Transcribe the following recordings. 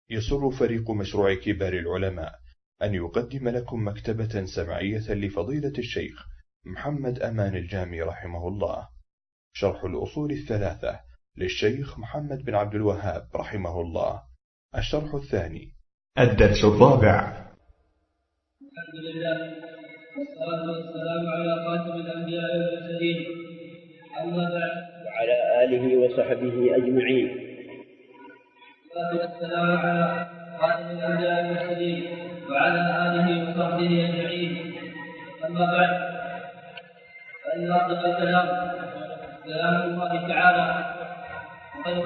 يسر فريق مشروع كبار العلماء أن يقدم لكم مكتبة سمعية لفضيلة الشيخ محمد أمان الجامي رحمه الله، شرح الأصول الثلاثة للشيخ محمد بن عبد الوهاب رحمه الله، الشرح الثاني، الدرس الرابع. الحمد لله والصلاة والسلام على خاتم الأنبياء والمرسلين، أما بعد، وعلى آله وصحبه أجمعين. والسلام على خاتم الأنبياء والمرسلين وعلى آله وصحبه أجمعين، أما بعد، فإن أصدق الكلام كلام الله تعالى، وخير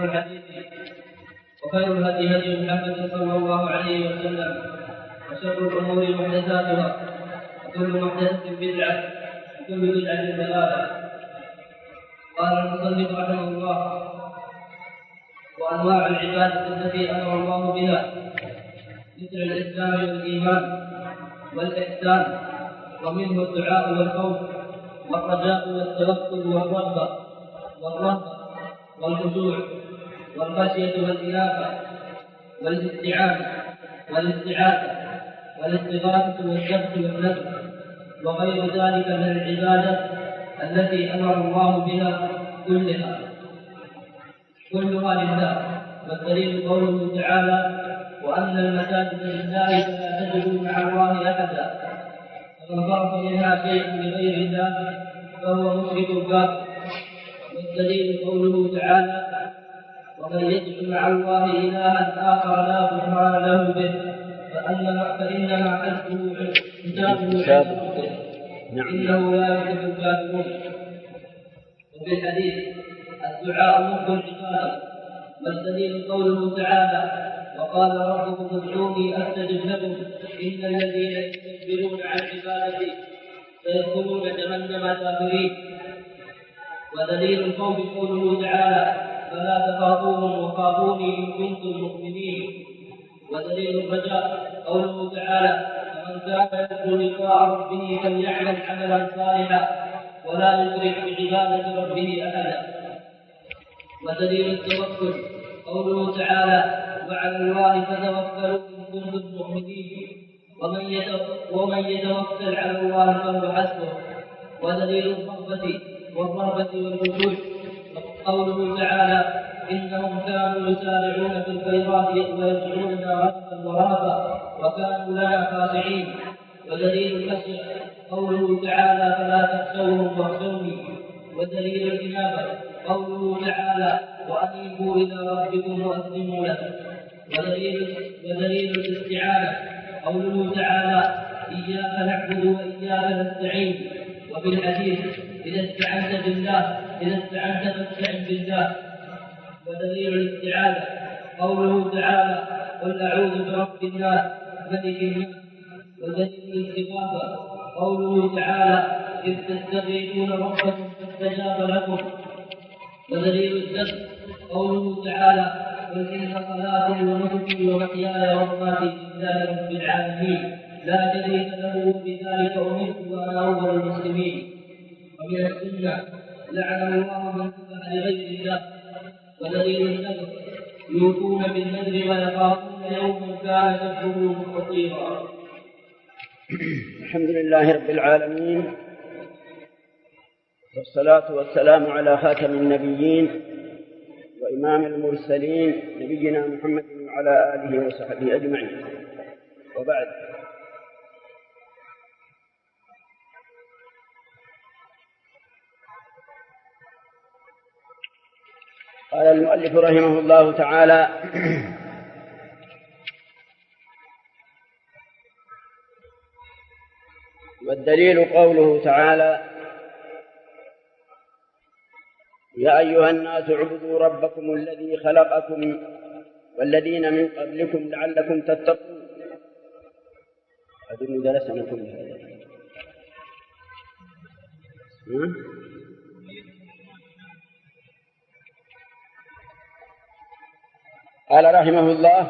الهدي هدي محمد صلى الله عليه وسلم، وشر الأمور محدثاتها، وكل محدثة بدعة، وكل بدعة ضلالة. قال المصنف رحمه الله: وأنواع العبادة التي أمر الله بها مثل الإسلام والإيمان والإحسان، ومنه الدعاء والخوف والرجاء والتوكل والرغبة والخشوع والخشية والإنابة والاستعانة والاستعاذة والاستغاثة والذبح والنذر وغير ذلك من العبادة التي أمر الله بها كلها لله. والدليل قوله تعالى: وأن المساجد لله فلا تدعوا مع الله أحدا، فمن صرف منها شيء بغير الله فهو مشرك كافر. والدليل قوله تعالى: ومن يدع مع الله إلها آخر لا برهان له به فإنما حسبه حسابه عند ربه إنه لا يحب الكافرون. وفي الحديث: الدعاء مخ العبادة. والدليل قوله تعالى: وقال ربكم ادعوني أستجب لكم إن الذين يستكبرون عن عبادتي سيدخلون جهنم داخرين. ودليل الخوف قوله تعالى: فلا تخافوهم وخافوني إن كنتم مؤمنين. ودليل الرجاء قوله تعالى: فمن كان يرجو لقاء ربه فليعمل عملا صالحا ولا يشرك بعبادة ربه أحدا. ودليل التوكل قوله تعالى: وعلى الله فتوكلوا إن كنتم مؤمنين ومن يتوكل على الله فهو حسبه. ودليل الرغبة والخشوع قوله تعالى: إنهم كانوا يسارعون في الخيرات ويدعوننا رغبا ورهبا وكانوا لنا خاشعين. ودليل الخشية قوله تعالى: فلا تخشوهم واخشوني. ودليل الإنابة قوله تعالى: وأنيبوا إلى ربكم وأسلموا له. ودليل الاستعانة قوله تعالى: إياك نعبد وإياك نستعين. وفي الحديث: إذا استعنت فاستعن بالله. ودليل الاستعاذة قوله تعالى: قل أعوذ برب الناس ملك الناس. ودليل الاستغاثة قوله تعالى: إذ تستغيثون ربكم فاستجاب لكم. ودليل الذبح قوله تعالى: قل إن صلاتي ونسكي ومحياي ومماتي لله رب العالمين لا شريك له بذلك أمرت وأنا أول المسلمين. ومن السنة: لعن الله من ذبح لغير الله. ودليل النذر: يوفون بالنذر ويخافون يوما كان شره مستطيرا. الحمد لله رب العالمين، والصلاة والسلام على خاتم النبيين وإمام المرسلين نبينا محمد وعلى آله وصحبه أجمعين، وبعد. قال المؤلف رحمه الله تعالى: والدليل قوله تعالى: يا أيها الناس اعبدوا ربكم الذي خلقكم والذين من قبلكم لعلكم تتقون. أظن درسنا كل هذا. قال رحمه الله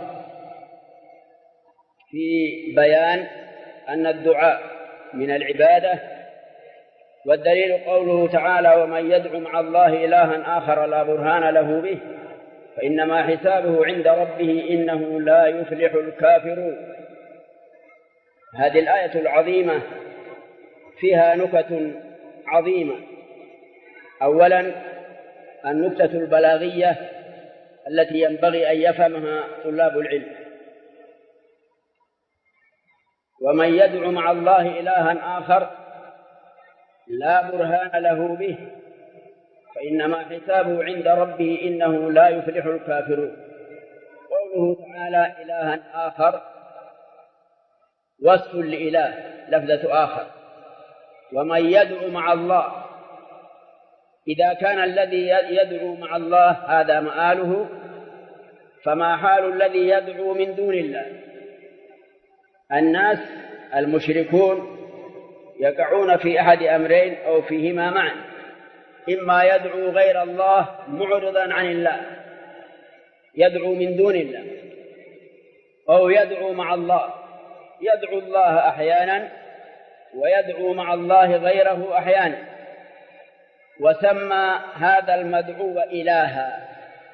في بيان أن الدعاء من العبادة، والدليل قوله تعالى: ومن يدعو مع الله إلها آخر لا برهان له به فإنما حسابه عند ربه إنه لا يفلح الكافرون. هذه الآية العظيمة فيها نكت عظيمة. أولا النكتة البلاغية التي ينبغي أن يفهمها طلاب العلم: ومن يدعو مع الله إلها آخر لا برهان له به فإنما حسابه عند ربه إنه لا يفلح الكافرون. قوله تعالى إلها آخر وصف لإله، لفظة آخر. ومن يدعو مع الله، إذا كان الذي يدعو مع الله هذا مآله، فما حال الذي يدعو من دون الله؟ الناس المشركون يقعون في أحد أمرين أو فيهما معا: إما يدعو غير الله معرضا عن الله، يدعو من دون الله، أو يدعو مع الله، يدعو الله أحيانا ويدعو مع الله غيره أحيانا، وسمى هذا المدعو إلها.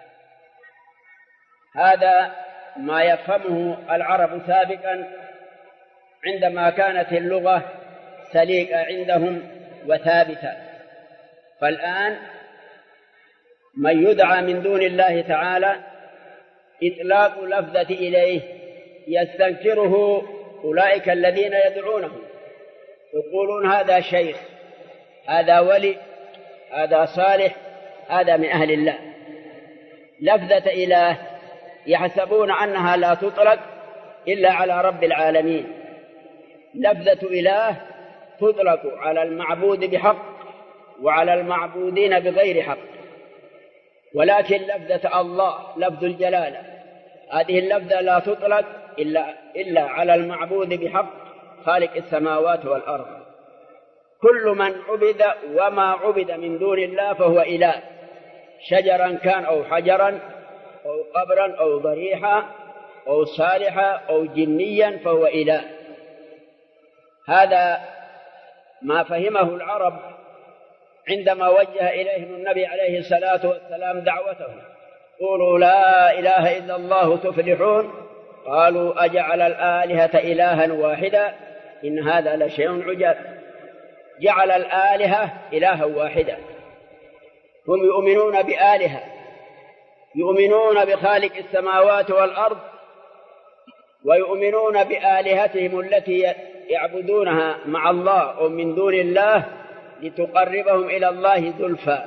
هذا ما يفهمه العرب سابقا عندما كانت اللغة سليقة عندهم وثابتة. فالآن من يدعى من دون الله تعالى إطلاق لفظة إليه يستنكره أولئك الذين يدعونه، يقولون هذا شيخ، هذا ولي، هذا صالح، هذا من أهل الله. لفظة إله يحسبون أنها لا تطلق إلا على رب العالمين. لفظة إله تطلق على المعبود بحق وعلى المعبودين بغير حق، ولكن لفظة الله لفظ الجلالة هذه اللفظة لا تطلق إلا على المعبود بحق خالق السماوات والأرض. كل من عبد وما عبد من دون الله فهو إله، شجرا كان أو حجرا أو قبرا أو ضريحا أو صالحا أو جنيا فهو إله. هذا ما فهمه العرب عندما وجه إليهم النبي عليه الصلاة والسلام دعوته: قولوا لا إله إلا الله تفلحون. قالوا أجعل الآلهة إلها واحدا إن هذا لشيء عجاب. جعل الآلهة إلها واحدا. هم يؤمنون بآلهة، يؤمنون بخالق السماوات والأرض، ويؤمنون بآلهتهم التي يعبدونها مع الله أو من دون الله لتقربهم إلى الله زلفى.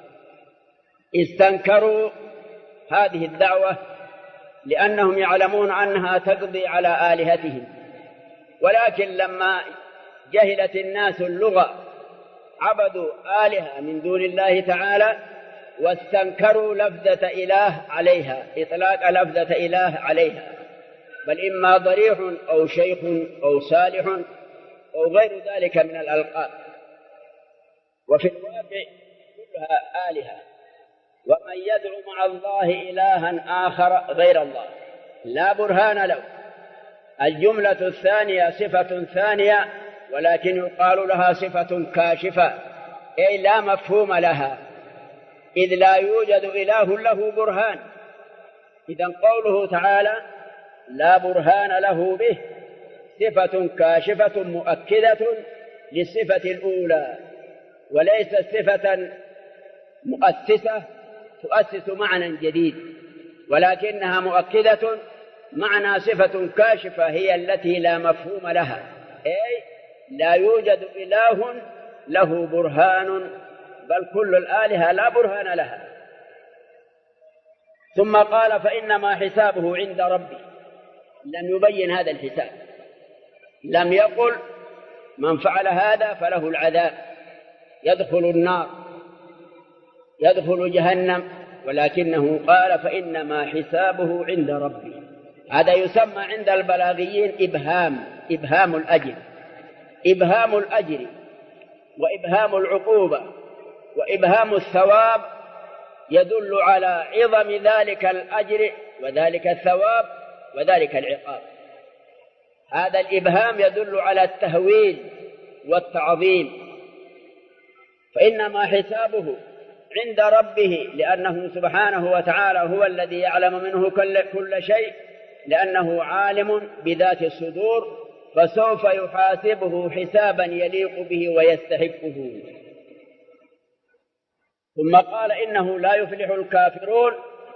استنكروا هذه الدعوة لأنهم يعلمون أنها تقضي على آلهتهم، ولكن لما جهلت الناس اللغة عبدوا آلهة من دون الله تعالى واستنكروا لفظة إله عليها، إطلاق لفظة إله عليها، بل إما ضريح أو شيخ أو صالح أو غير ذلك من الألقاب. وفي الواقع كلها آلهة. ومن يدعو مع الله إلها آخر غير الله لا برهان له. الجملة الثانية صفة ثانية، ولكن يقال لها صفة كاشفة، أي لا مفهوم لها، إذ لا يوجد إله له برهان. إذن قوله تعالى لا برهان له به صفة كاشفة مؤكدة للصفة الأولى، وليست صفة مؤسسة تؤسس معنى جديد، ولكنها مؤكدة معنى صفة كاشفة هي التي لا مفهوم لها، أي لا يوجد إله له برهان، بل كل الآلهة لا برهان لها. ثم قال فإنما حسابه عند ربي. لم يبين هذا الحساب، لم يقل من فعل هذا فله العذاب يدخل النار يدخل جهنم، ولكنه قال فإنما حسابه عند ربي. هذا يسمى عند البلاغيين إبهام الأجر، إبهام الأجر وإبهام العقوبة وإبهام الثواب يدل على عظم ذلك الأجر وذلك الثواب وذلك العقاب. هذا الإبهام يدل على التهويل والتعظيم. فإنما حسابه عند ربه، لأنه سبحانه وتعالى هو الذي يعلم منه كل شيء، لأنه عالم بذات الصدور، فسوف يحاسبه حسابا يليق به ويستحقه. ثم قال إنه لا يفلح الكافرون،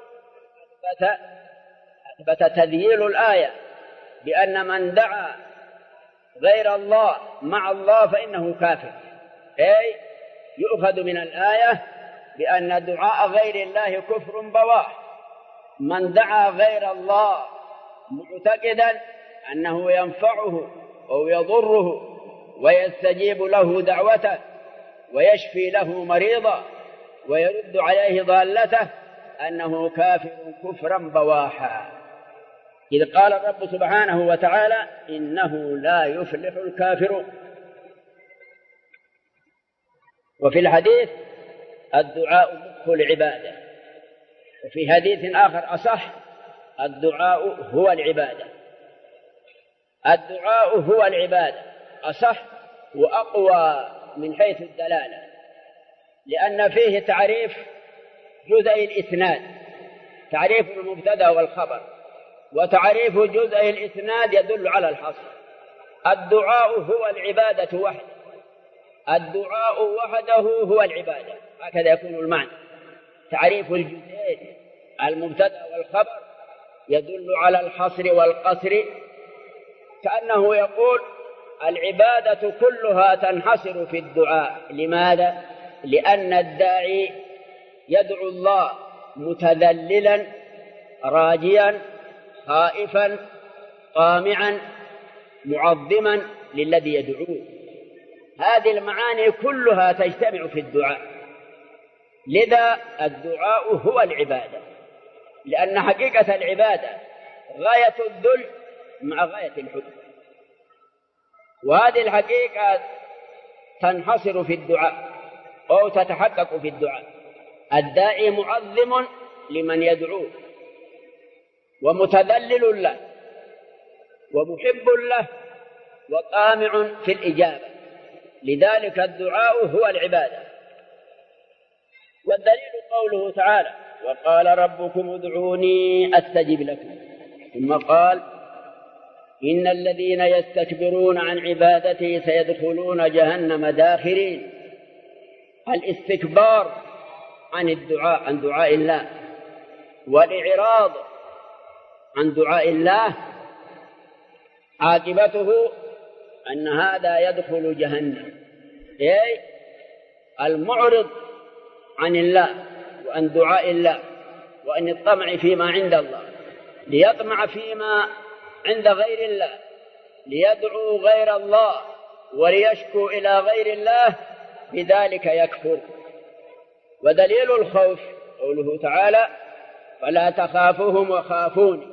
أثبت تذييل الآية بأن من دعا غير الله مع الله فإنه كافر، أي يؤخذ من الآية بأن دعاء غير الله كفر بواح. من دعا غير الله معتقدا أنه ينفعه أو يضره ويستجيب له دعوته ويشفي له مريضا ويرد عليه ضالته، أنه كافر كفرا بواحا. إذ قال الرب سبحانه وتعالى إنه لا يفلح الكافرون. وفي الحديث الدعاء مخ العبادة، وفي حديث آخر أصح الدعاء هو العبادة. الدعاء هو العبادة أصح وأقوى من حيث الدلالة، لأن فيه تعريف جزء الإسناد، تعريف المبتدأ والخبر، وتعريف جزء الإسناد يدل على الحصر. الدعاء هو العبادة وحده، الدعاء وحده هو العبادة، هكذا يكون المعنى. تعريف الجزئين المبتدأ والخبر يدل على الحصر والقصر، كأنه يقول العبادة كلها تنحصر في الدعاء. لماذا؟ لأن الداعي يدعو الله متذللا راجيا خائفا طامعا معظما للذي يدعوه. هذه المعاني كلها تجتمع في الدعاء، لذا الدعاء هو العبادة، لأن حقيقة العبادة غاية الذل مع غاية الحب، وهذه الحقيقة تنحصر في الدعاء أو تتحقق في الدعاء. الداعي معظم لمن يدعوه ومتذلل له ومحب له وطامع في الإجابة، لذلك الدعاء هو العبادة. والدليل قوله تعالى وقال ربكم ادعوني أستجب لكم، ثم قال إن الذين يستكبرون عن عبادتي سيدخلون جهنم داخرين. الاستكبار عن الدعاء، عن دعاء الله، والإعراض عن دعاء الله عاقبته أن هذا يدخل جهنم. أي المعرض عن الله وعن دعاء الله وعن الطمع فيما عند الله، ليطمع فيما عند غير الله، ليدعو غير الله وليشكو إلى غير الله، بذلك يكفر. ودليل الخوف قوله تعالى فلا تخافوهم وخافوني،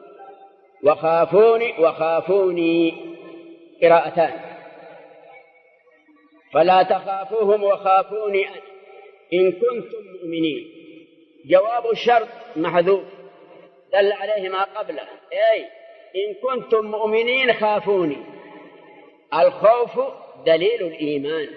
وخافوني قراءتان، فلا تخافوهم وخافوني إن كنتم مؤمنين. جواب الشرط محذوف دل عليه ما قبله، أي إن كنتم مؤمنين خافوني. الخوف دليل الإيمان،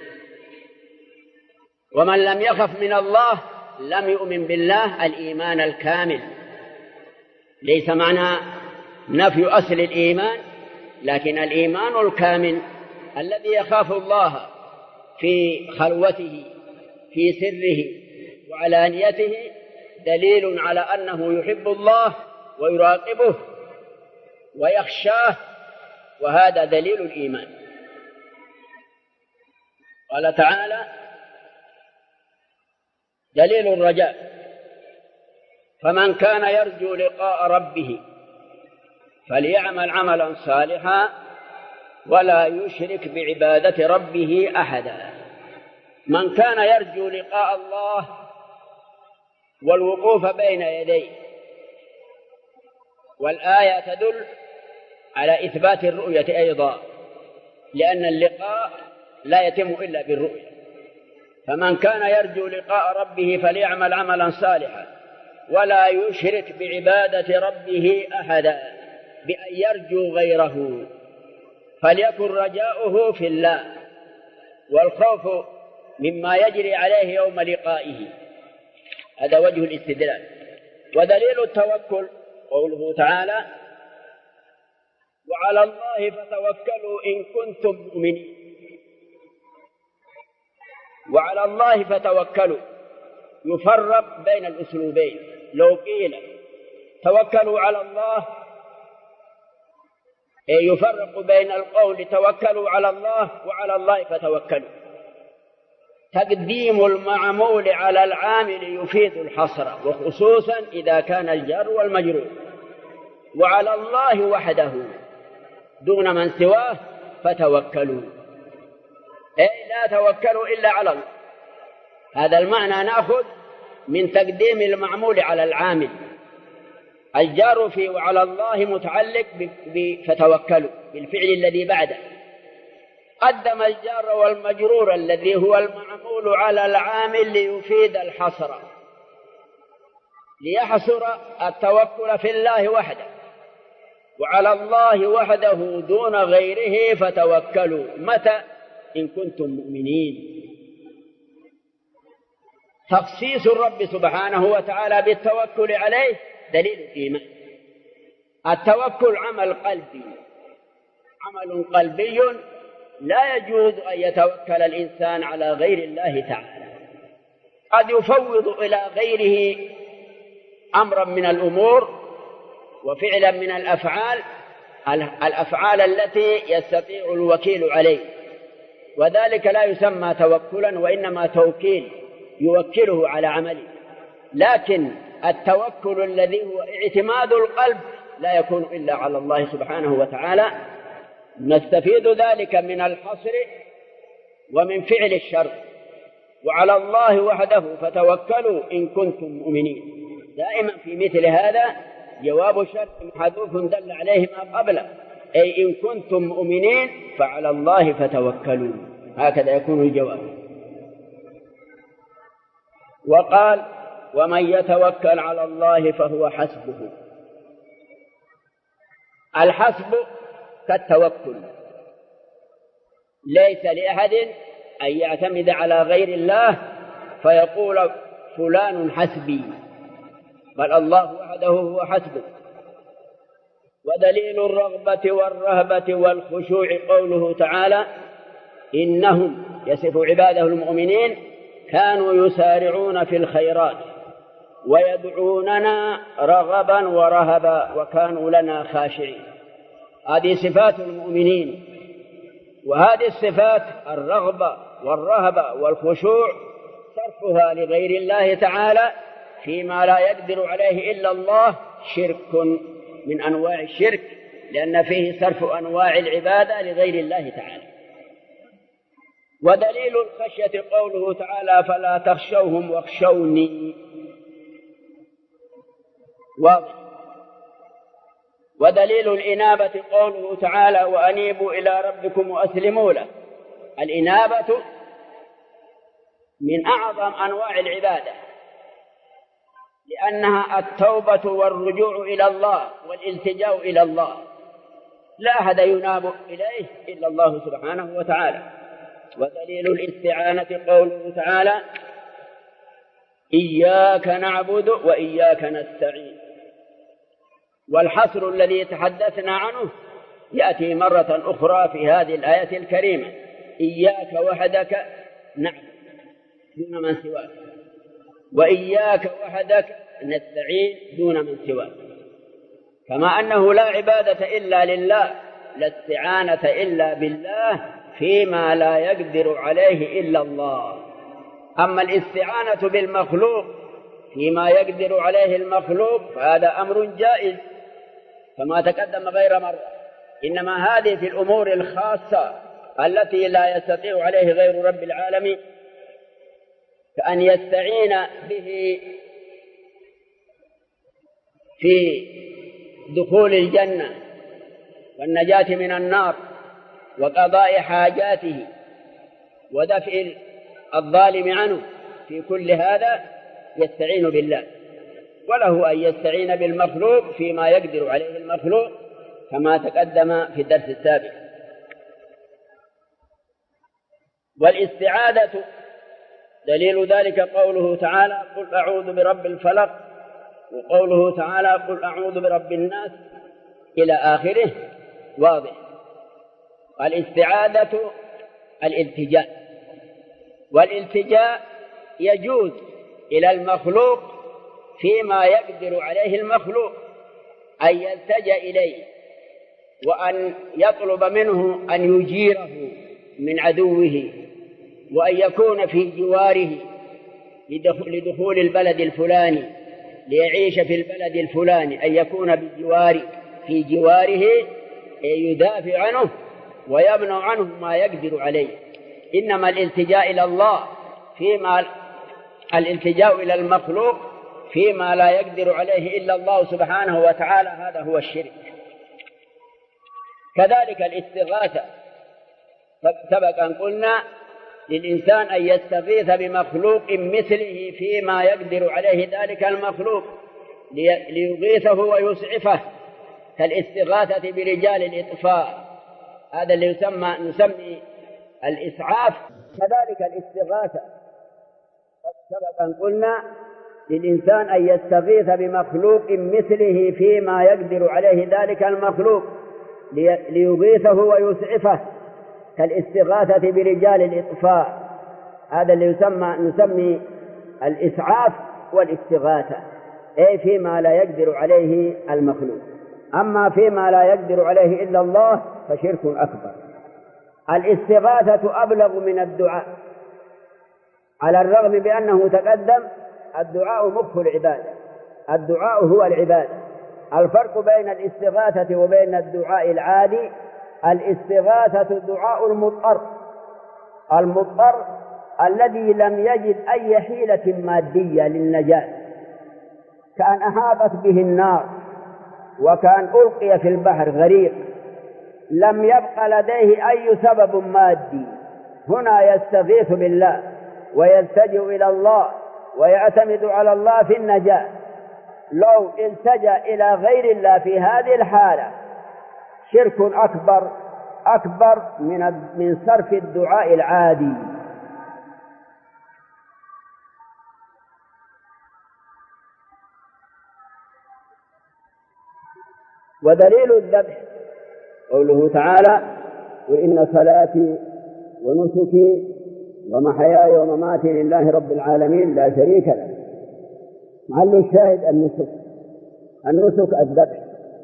ومن لم يخف من الله لم يؤمن بالله الإيمان الكامل. ليس معنى نفي أصل الإيمان، لكن الإيمان الكامل الذي يخاف الله في خلوته في سره وعلانيته دليل على أنه يحب الله ويراقبه ويخشاه، وهذا دليل الإيمان. قال تعالى دليل الرجاء فمن كان يرجو لقاء ربه فليعمل عملا صالحا ولا يشرك بعبادة ربه أحدا. من كان يرجو لقاء الله والوقوف بين يديه، والآية تدل على إثبات الرؤية أيضا، لأن اللقاء لا يتم إلا بالرؤية. فمن كان يرجو لقاء ربه فليعمل عملا صالحا ولا يشرك بعبادة ربه أحدا، بأن يرجو غيره، فليكن رجاؤه في الله والخوف مما يجري عليه يوم لقائه، هذا وجه الاستدلال. ودليل التوكل قوله تعالى: وعلى الله فتوكلوا إن كنتم مؤمنين. وعلى الله فتوكلوا يفرق بين الأسلوبين. لو قيل توكلوا على الله يفرق بين القول توكلوا على الله وعلى الله فتوكلوا. تقديم المعمول على العامل يفيد الحصر، وخصوصا إذا كان الجار والمجرور. وعلى الله وحده دون من سواه فتوكلوا، أي لا توكلوا إلا على الله. هذا المعنى نأخذ من تقديم المعمول على العامل. الجار في وعلى الله متعلق فتوكلوا بالفعل الذي بعده. قدم الجار والمجرور الذي هو المعمول على العامل ليفيد الحصر، ليحصر التوكل في الله وحده. وعلى الله وحده دون غيره فتوكلوا. متى؟ إن كنتم مؤمنين. تخصيص الرب سبحانه وتعالى بالتوكل عليه دليل الإيمان. التوكل عمل قلبي، عمل قلبي لا يجوز أن يتوكل الإنسان على غير الله تعالى. قد يفوض إلى غيره أمرا من الأمور وفعلا من الأفعال التي يستطيع الوكيل عليه، وذلك لا يسمى توكلا وإنما توكيل، يوكله على عمله. لكن التوكل الذي هو اعتماد القلب لا يكون إلا على الله سبحانه وتعالى. نستفيد ذلك من الحصر ومن فعل الشر. وعلى الله وحده فتوكلوا إن كنتم مؤمنين. دائما في مثل هذا جواب الشرط محذوف دل عليه ما قبله، أي إن كنتم مؤمنين فعلى الله فتوكلوا. هكذا يكون الجواب. وقال: ومن يتوكل على الله فهو حسبه. الحسب كالتوكل، ليس لأحد أن يعتمد على غير الله فيقول فلان حسبي، بل الله وحده هو حسبه. ودليل الرغبة والرهبة والخشوع قوله تعالى: إنهم، يصف عباده المؤمنين، كانوا يسارعون في الخيرات ويدعوننا رغبا ورهبا وكانوا لنا خاشعين. هذه صفات المؤمنين. وهذه الصفات الرغبة والرهبة والخشوع صرفها لغير الله تعالى فيما لا يقدر عليه إلا الله شرك من أنواع الشرك، لأن فيه صرف أنواع العبادة لغير الله تعالى. ودليل الخشية قوله تعالى: فلا تخشوهم واخشوني. واضح. ودليل الإنابة قوله تعالى: وأنيبوا إلى ربكم وأسلموا له. الإنابة من أعظم أنواع العبادة، لأنها التوبة والرجوع إلى الله والالتجاء إلى الله. لا أحد يناب إليه إلا الله سبحانه وتعالى. ودليل الاستعانة قوله تعالى: إياك نعبد وإياك نستعين. والحصر الذي تحدثنا عنه يأتي مرة أخرى في هذه الآية الكريمة: إياك وحدك نعبد دون من سواك، وإياك وحدك نستعين دون من سواك. كما أنه لا عبادة إلا لله، لا استعانة إلا بالله فيما لا يقدر عليه إلا الله. أما الاستعانة بالمخلوق فيما يقدر عليه المخلوق فهذا أمر جائز كما تقدم غير مرة. إنما هذه في الأمور الخاصة التي لا يستطيع عليه غير رب العالمين، كأن يستعين به في دخول الجنة والنجاة من النار وقضاء حاجاته ودفع الظالم عنه. في كل هذا يستعين بالله، وله أن يستعين بالمخلوق فيما يقدر عليه المخلوق كما تقدم في الدرس السابق. والاستعاذة دليل ذلك قوله تعالى قل أعوذ برب الفلق، وقوله تعالى قل أعوذ برب الناس إلى آخره واضح. الاستعاذة الالتجاء، والالتجاء يجوز إلى المخلوق فيما يقدر عليه المخلوق، أن يلتجأ إليه وأن يطلب منه أن يجيره من عدوه، وأن يكون في جواره لدخول البلد الفلاني ليعيش في البلد الفلاني، أن يكون في جواره يدافع عنه ويمنع عنه ما يقدر عليه. إنما الالتجاء إلى الله الالتجاء إلى المخلوق فيما لا يقدر عليه إلا الله سبحانه وتعالى، هذا هو الشرك. كذلك الاستغاثة، سبق أن قلنا للإنسان أن يستغيث بمخلوق مثله فيما يقدر عليه ذلك المخلوق ليغيثه ويسعفه، كالاستغاثة برجال الإطفاء، هذا اللي نسمي الإسعاف. كذلك الاستغاثة، سبق أن قلنا للإنسان أن يستغيث بمخلوق مثله فيما يقدر عليه ذلك المخلوق ليغيثه ويسعفه، كالاستغاثة برجال الإطفاء، هذا اللي نسمي الإسعاف والاستغاثة، أي فيما لا يقدر عليه المخلوق. أما فيما لا يقدر عليه إلا الله فشرك أكبر. الاستغاثة أبلغ من الدعاء، على الرغم بأنه تقدم الدعاء مخ العبادة، الدعاء هو العبادة. الفرق بين الاستغاثة وبين الدعاء العادي: الاستغاثة دعاء المضطر الذي لم يجد أي حيلة مادية للنجاة، كان أحاطت به النار وكان ألقي في البحر غريق، لم يبق لديه أي سبب مادي، هنا يستغيث بالله ويلتجئ إلى الله ويعتمد على الله في النجاة. لو التجأ إلى غير الله في هذه الحالة شرك أكبر من صرف الدعاء العادي. ودليل الذبح قوله تعالى: وإن صلاتي ونسكي ومحياي ومماتي لله رب العالمين لا شريك له. محل الشاهد النسك الذبح،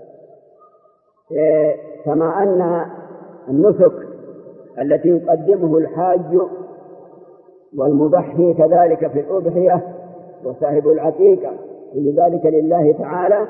كما أن النسك التي يقدمه الحاج والمضحي كذلك في الأضحية وصاحب العقيقة لذلك لله تعالى،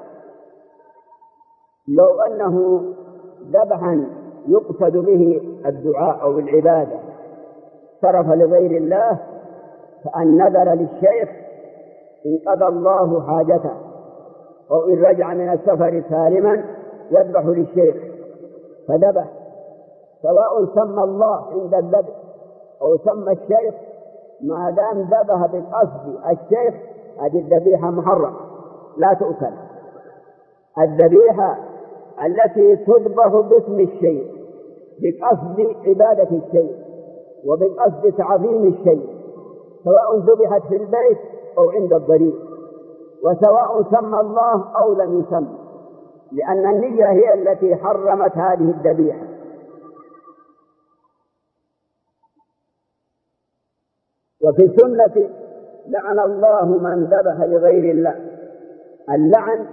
لو أنه ذبحا يقصد به الدعاء أو العبادة صرف لغير الله، فأن نذر للشيخ إن قضى الله حاجته أو إن رجع من السفر سالما يذبح للشيخ فذبح، سواء سمى الله عند الذبح أو سمى الشيخ، ما دام ذبح بالقصد الشيخ هذه الذبيحة محرمة لا تؤكل. الذبيحة التي تذبح باسم الشيء بقصد عبادة الشيء وبقصد تعظيم الشيء، سواء ذبحت في البيت أو عند الضريح، وسواء سمى الله أو لم يسمى، لأن النية هي التي حرمت هذه الذبيحة. وفي السنة: لعن الله من ذبح لغير الله. اللعن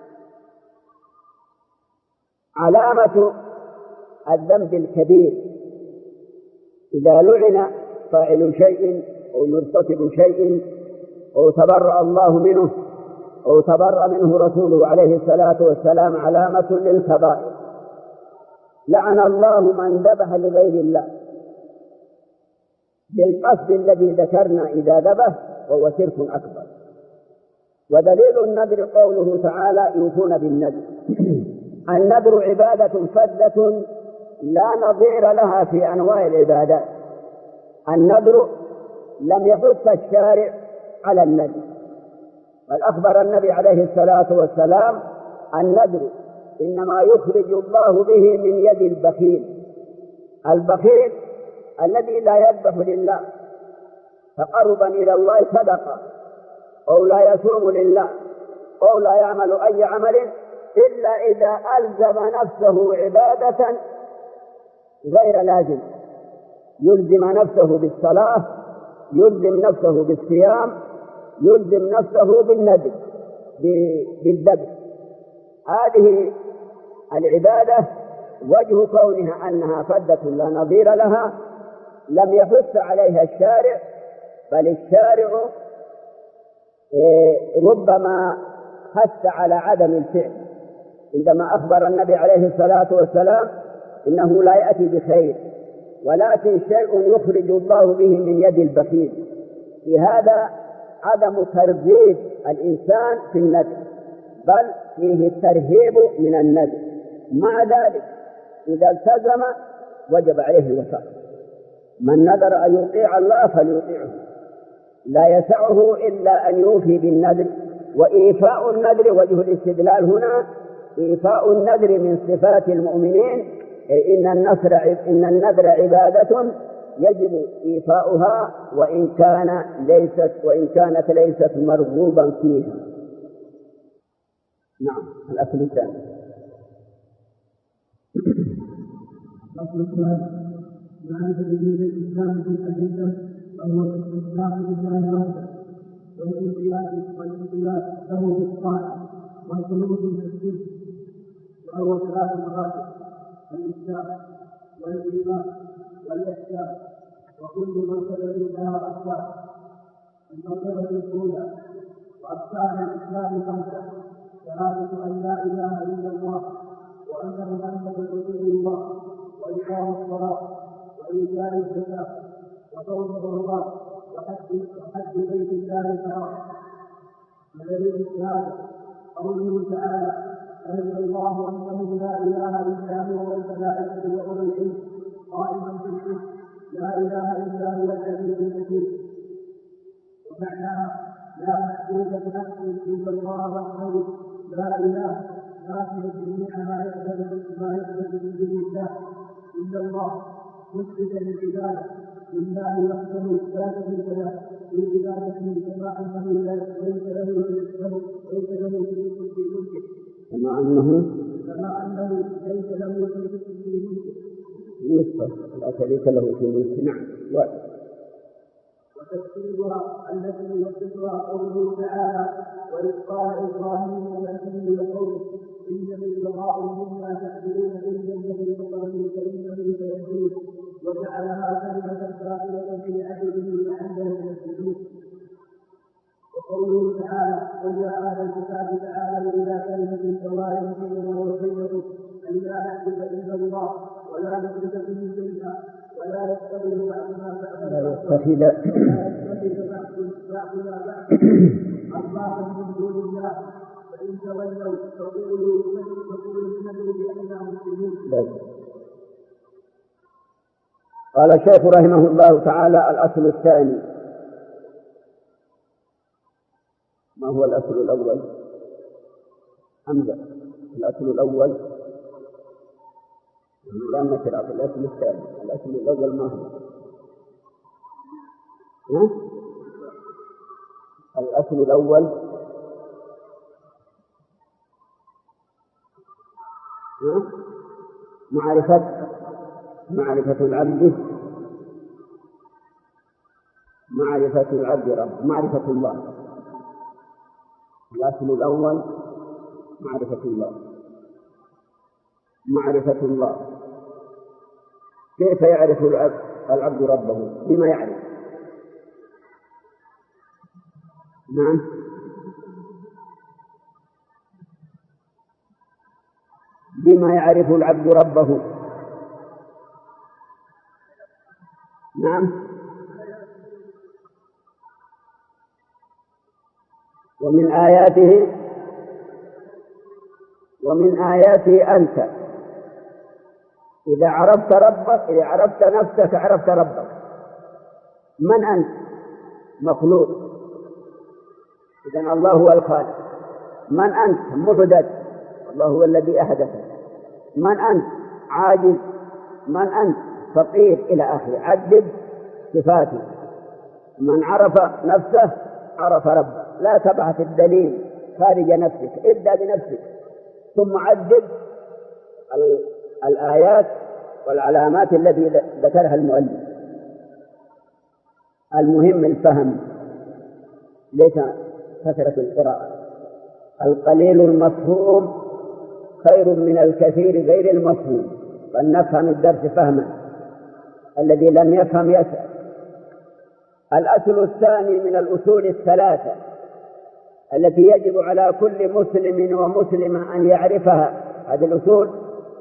علامة الذنب الكبير، إذا لعن فاعل شيء أو مرتكب شيء أو تبرأ الله منه أو تبرأ منه رسوله عليه الصلاة والسلام علامة للكبائر. لعن الله من ذبح لغير الله بالقصد الذي ذكرنا إذا ذبح، وهو شرك أكبر. ودليل النذر قوله تعالى: يوفون بالنذر. النذر عبادة فذة لا نظير لها في أنواع العبادات. النذر لم يحث الشارع على النذر، بل أخبر النبي عليه الصلاة والسلام: النذر إنما يخرج الله به من يد البخيل. البخيل الذي لا يذبح لله، تقربا إلى الله صدقة، أو لا يصوم لله، أو لا يعمل أي عمل إلا إذا ألزم نفسه عبادة غير لازم، يلزم نفسه بالصلاة، يلزم نفسه بالصيام، يلزم نفسه بالنذر بالذبح. هذه العبادة وجه كونها أنها فدة لا نظير لها، لم يحث عليها الشارع، بل الشارع ربما حث على عدم الفعل، عندما أخبر النبي عليه الصلاة والسلام إنه لا يأتي بخير ولكن شيء يخرج الله به من يد البخيل. في هذا عدم ترغيب الإنسان في النذر، بل فيه الترهيب من النذر. مع ذلك إذا التزم وجب عليه الوفاء. من نذر أن يطيع الله فليطيعه، لا يسعه إلا أن يوفي بالنذر. وإيفاء النذر وجه الاستدلال هنا إيفاء النذر من صفات المؤمنين، إن النذر عبادة يجب إيفاؤها وإن كانت ليست مرغوبا فيها. نعم. الأصل الثاني معرفة دين الإسلام في الأدلة، وهو الاستسلام لله وحده، والانقياد له بالطاعة، والخلود من الشرك، وهو 3 مراتب: الإسلام والإيمان والإحسان. وكل مرتبة لها أقسام. المرتبة الأولى وأقسام الإسلام 5: شهادة أن لا إله إلا الله وأن محمدا رسول الله، وإقام الصلاة، وإيتاء الزكاة، وصوم رمضان، وحج بيت الله الحرام. ودليل الشهادة قوله تعالى: شهد الله أنه لا إله إلا هو والملائكة وأولو العلم قائما بالقسط لا إله إلا هو العزيز الحكيم. ومعناها: لا معبود بحق إلا الله وحده لا إله نافع جميع ما يعبد من دون الله إلا الله، مثبتا للعبادة لله وحده لا شريك له في عبادته، كما أنه ليس له شريك في ملكه، كما أنه ليس له شريك في ملكه، لا شريك له في ملكه. نعم. وتفسيرها التي يوصفها قوله تعالى: وإذ قال إبراهيم لأبيه وقومه إنني براء مما تعبدون إلا الذي فطرني فإنه سيهدين، وجعلها كلمة باقية في عبده لعلهم يهتدون. وقوله تعالى: قل يا أهل الكتاب تعالوا إلى كلمة سواء بيننا وبينكم ألا نعبد إلا الله ولا نشرك به شيئا ولا يتخذ بعضنا بعضنا أربابا من دون الله، فإن تولوا فقولوا اشهدوا بأننا مسلمون. قال الشيخ رحمه الله تعالى: الأصل الثاني. ما هو الأصل الأول؟ حمزة. الأصل الأول لا نشرع في الأصل الثاني. الأصل الأول ما هو؟ الأصل الأول معرفة العبد رب، معرفة الله. الأصل الأول معرفة الله. كيف يعرف العبد ربه؟ بما يعرف. نعم. بما يعرف العبد ربه. نعم. ومن آياته أنت إذا عرفت نفسك عرفت ربك. من أنت؟ مخلوق، إذن الله هو الخالق. من أنت؟ محدث، الله هو الذي أحدثك. من أنت؟ عاجز. من أنت؟ فقير، إلى آخره. عدد صفاته. من عرف نفسه عرف ربه. لا تبحث الدليل خارج نفسك، ابدأ بنفسك ثم عدد الآيات والعلامات التي ذكرها المؤلف. المهم الفهم، ليس كثرة القراءة. القليل المفهوم خير من الكثير غير المفهوم، فلنفهم الدرس فهما، الذي لم يفهم يسأل. الأصل الثاني من الأصول الثلاثة التي يجب على كل مسلم ومسلمة أن يعرفها، هذه الأصول: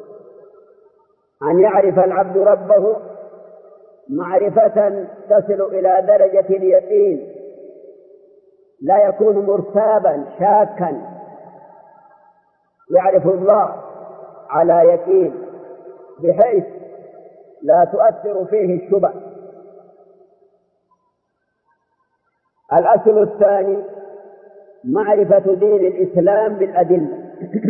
أن يعرف العبد ربه معرفة تصل إلى درجة اليقين، لا يكون مرتابا شاكا، يعرف الله على يقين بحيث لا تؤثر فيه الشبه. الأصل الثاني معرفة دين الإسلام بالأدلة.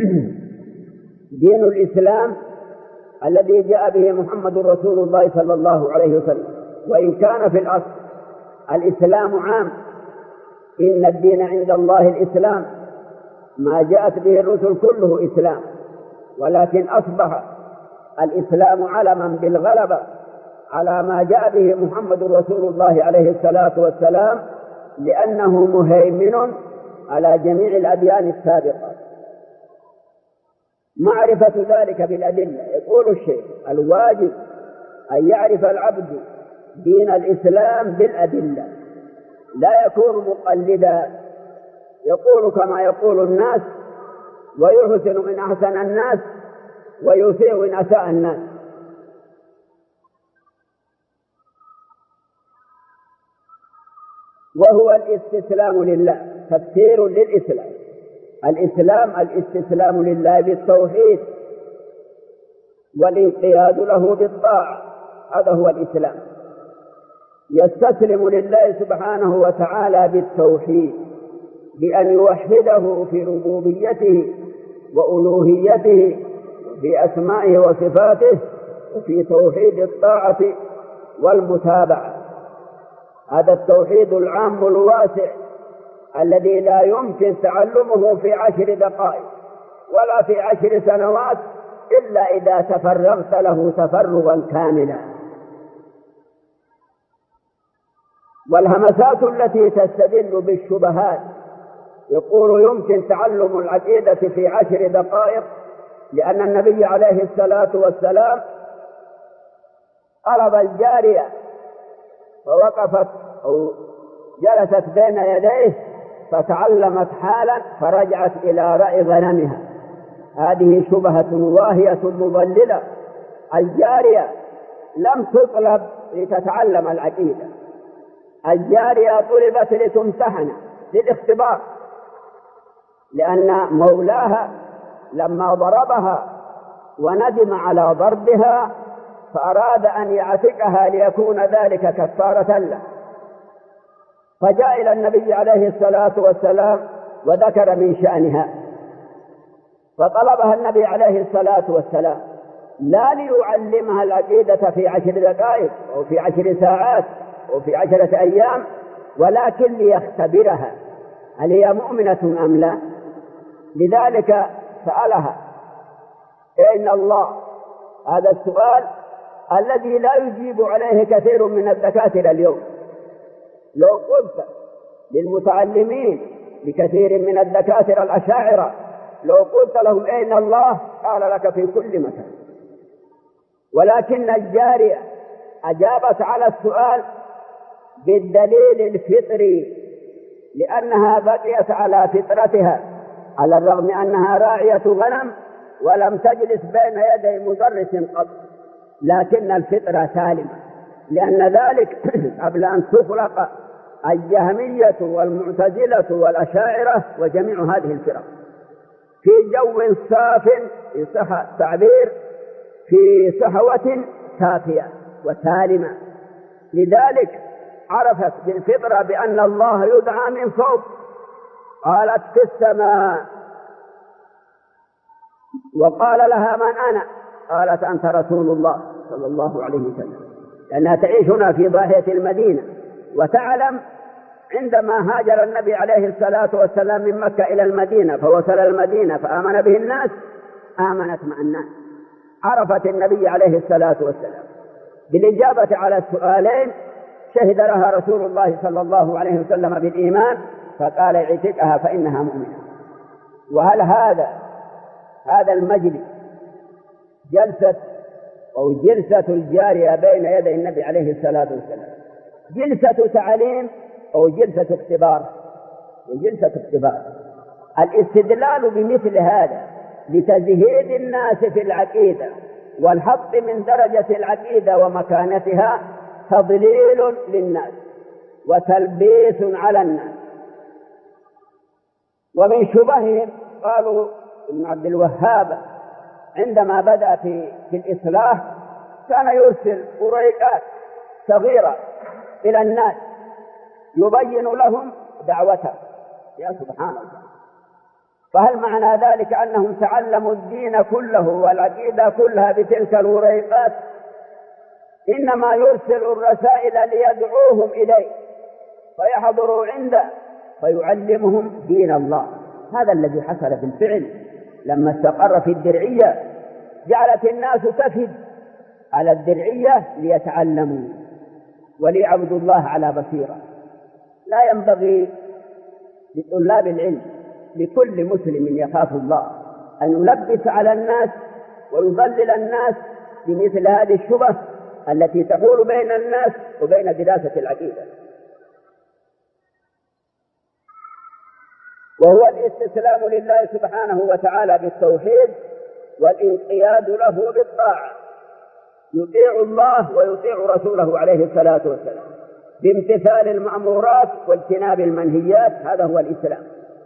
دين الإسلام الذي جاء به محمد رسول الله صلى الله عليه وسلم، وإن كان في الأصل الإسلام عام، إن الدين عند الله الإسلام، ما جاءت به الرسل كله إسلام، ولكن أصبح الإسلام علما بالغلبة على ما جاء به محمد رسول الله عليه الصلاة والسلام، لأنه مهيمن على جميع الأديان السابقة. معرفة ذلك بالأدلة. يقول الشيخ: الواجب أن يعرف العبد دين الإسلام بالأدلة، لا يكون مقلدا يقول كما يقول الناس، ويحسن إن أحسن الناس ويسيء إن أساء الناس. وهو الاستسلام لله. تفسير للإسلام: الإسلام الاستسلام لله بالتوحيد والانقياد له بالطاعة، هذا هو الإسلام. يستسلم لله سبحانه وتعالى بالتوحيد، بأن يوحده في ربوبيته وألوهيته، في أسمائه وصفاته، وفي توحيد الطاعة والمتابعة. هذا التوحيد العام الواسع الذي لا يمكن تعلمه في 10 دقائق ولا في 10 سنوات، إلا إذا تفرغت له تفرغا كاملا. والهمسات التي تستدل بالشبهات، يقول يمكن تعلم العقيدة في 10 دقائق، لأن النبي عليه الصلاة والسلام طلب الجارية فوقفت أو جلست بين يديه فتعلمت حالا فرجعت إلى رأي غنمها. هذه شبهة واهية مضللة. الجارية لم تطلب لتتعلم العقيدة، الجارية طلبت لتمتحن للاختبار، لأن مولاها لما ضربها وندم على ضربها فأراد أن يعتقها ليكون ذلك كفارة له، فجاء إلى النبي عليه الصلاة والسلام وذكر من شأنها، فطلبها النبي عليه الصلاة والسلام لا ليعلمها العقيدة في 10 دقائق أو في 10 ساعات أو في 10 أيام، ولكن ليختبرها هل هي مؤمنة أم لا. لذلك سألها: أين الله؟ هذا السؤال الذي لا يجيب عليه كثير من الدكاترة اليوم. لو قلت للمتعلمين لكثير من الدكاترة الأشاعرة، لو قلت لهم أين الله؟ قال لك في كل مكان. ولكن الجارية أجابت على السؤال بالدليل الفطري، لأنها بقيت على فطرتها، على الرغم أنها راعية غنم ولم تجلس بين يدي مدرس قط، لكن الفطرة سالمة، لأن ذلك قبل أن تخلق الجهمية والمعتزلة والأشاعرة وجميع هذه الفرق في جو صاف، إن صح التعبير، في صحوة صافية وسالمة. لذلك عرفت بالفطرة بأن الله يدعى من فوق، قالت في السماء، وقال لها: من أنا؟ قالت: أنت رسول الله صلى الله عليه وسلم، لأنها تعيش هنا في ضاحية المدينة، وتعلم عندما هاجر النبي عليه الصلاة والسلام من مكة إلى المدينة فوصل المدينة فآمن به الناس، آمنت مع الناس. عرفت النبي عليه الصلاة والسلام بالإجابة على السؤالين، شهد لها رسول الله صلى الله عليه وسلم بالإيمان فقال اعتقها فإنها مؤمنة. وهل هذا المجلس جلسة الجارية بين يدي النبي عليه الصلاة والسلام جلسة تعليم أو جلسة اختبار؟ جلسة اختبار. الاستدلال بمثل هذا لتزهيد الناس في العقيدة والحط من درجة العقيدة ومكانتها تضليل للناس وتلبيس على الناس. ومن شبههم قالوا ابن عبد الوهاب عندما بدأ في الإصلاح كان يرسل وريقات صغيرة إلى الناس يبين لهم دعوته. يا سبحان الله، فهل معنى ذلك أنهم تعلموا الدين كله والعقيدة كلها بتلك الوريقات؟ إنما يرسل الرسائل ليدعوهم إليه فيحضروا عنده فيعلمهم دين الله. هذا الذي حصل بالفعل لما استقر في الدرعية، جعلت الناس تفد على الدرعية ليتعلموا وليعبدوا الله على بصيرة. لا ينبغي لطلاب العلم لكل مسلم يخاف الله أن يلبس على الناس ويضلل الناس بمثل هذه الشبه التي تحول بين الناس وبين دراسة العقيدة. وهو الاستسلام لله سبحانه وتعالى بالتوحيد والانقياد له بالطاعة، يطيع الله ويطيع رسوله عليه الصلاة والسلام بامتثال المأمورات واجتناب المنهيات. هذا هو الإسلام.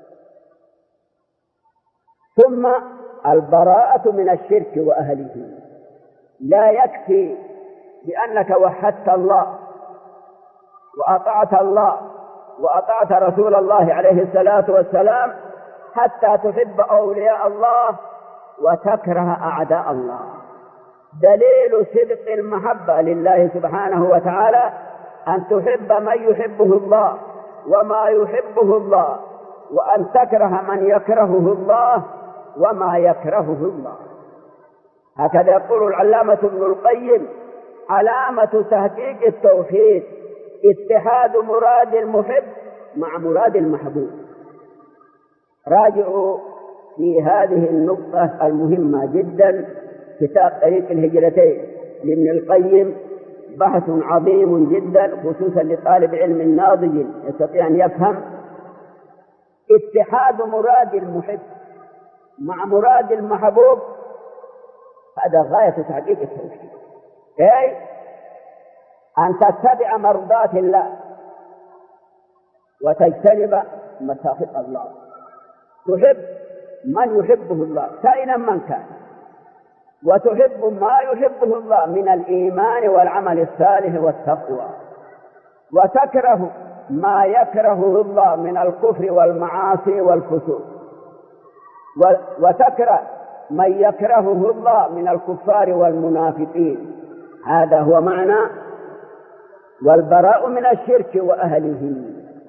ثم البراءة من الشرك وأهله. لا يكفي بأنك وحدت الله وأطعت الله وأطعت رسول الله عليه الصلاة والسلام حتى تحب أولياء الله وتكره أعداء الله. دليل صدق المحبة لله سبحانه وتعالى أن تحب من يحبه الله وما يحبه الله، وأن تكره من يكرهه الله وما يكرهه الله. هكذا يقول العلامة ابن القيم: علامة تحقيق التوحيد اتحاد مراد المحب مع مراد المحبوب. راجعوا في هذه النقطة المهمة جدا كتاب طريق الهجرتين لابن القيم، بحث عظيم جدا خصوصا لطالب علم ناضج يستطيع أن يفهم. اتحاد مراد المحب مع مراد المحبوب هذا غاية تحقيق التوحيد، أي أن تتبع مرضات الله وتجتنب مساخط الله. تحب من يحبه الله كائنا من كان، وتحب ما يحبه الله من الإيمان والعمل الصالح والتقوى، وتكره ما يكرهه الله من الكفر والمعاصي والفسوق، وتكره من يكرهه الله من الكفار والمنافقين. هذا هو معنى والبراء من الشرك وأهله.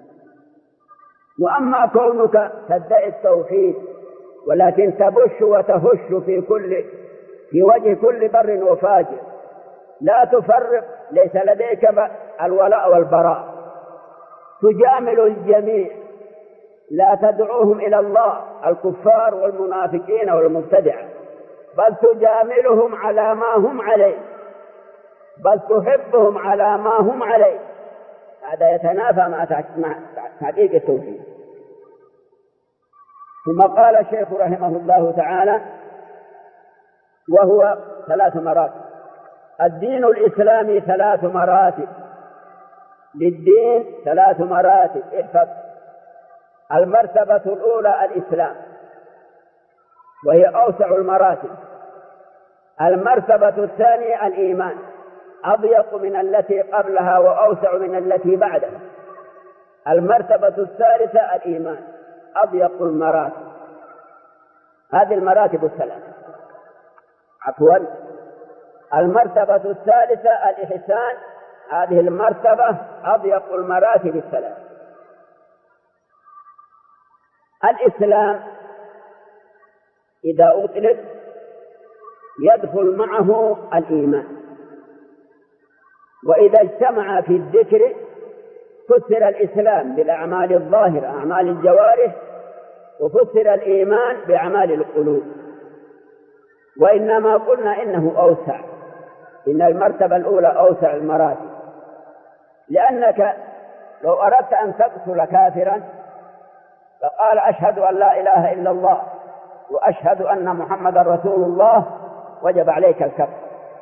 وأما كونك تدعي التوحيد ولكن تبش وتهش في وجه كل بر وفاجر، لا تفرق، ليس لديك الولاء والبراء، تجامل الجميع، لا تدعوهم إلى الله الكفار والمنافقين والمبتدعة، بل تجاملهم على ما هم عليه، بل تحبهم على ما هم عليه. هذا يتنافى مع تحقيق التوحيد. ثم قال الشيخ رحمه الله تعالى: وهو 3 مراتب. الدين الإسلامي 3 مراتب، للدين 3 مراتب. احفظ: المرتبة الأولى الإسلام وهي أوسع المراتب. المرتبة الثانية الإيمان، أضيق من التي قبلها وأوسع من التي بعدها. المرتبة الثالثة الإيمان، أضيق المراتب. هذه المراتب 3. المرتبة الثالثة الإحسان، هذه المرتبة أضيق المراتب الثلاث. الإسلام إذا أطلق يدخل معه الإيمان، وإذا اجتمع في الذكر فسر الإسلام بالأعمال الظاهرة أعمال الجوارح، وفسر الإيمان بأعمال القلوب. وإنما قلنا إنه أوسع، إن المرتبة الأولى أوسع المراتب، لأنك لو أردت أن تقتل كافرا فقال أشهد أن لا إله إلا الله وأشهد أن محمد رسول الله وجب عليك الكفر.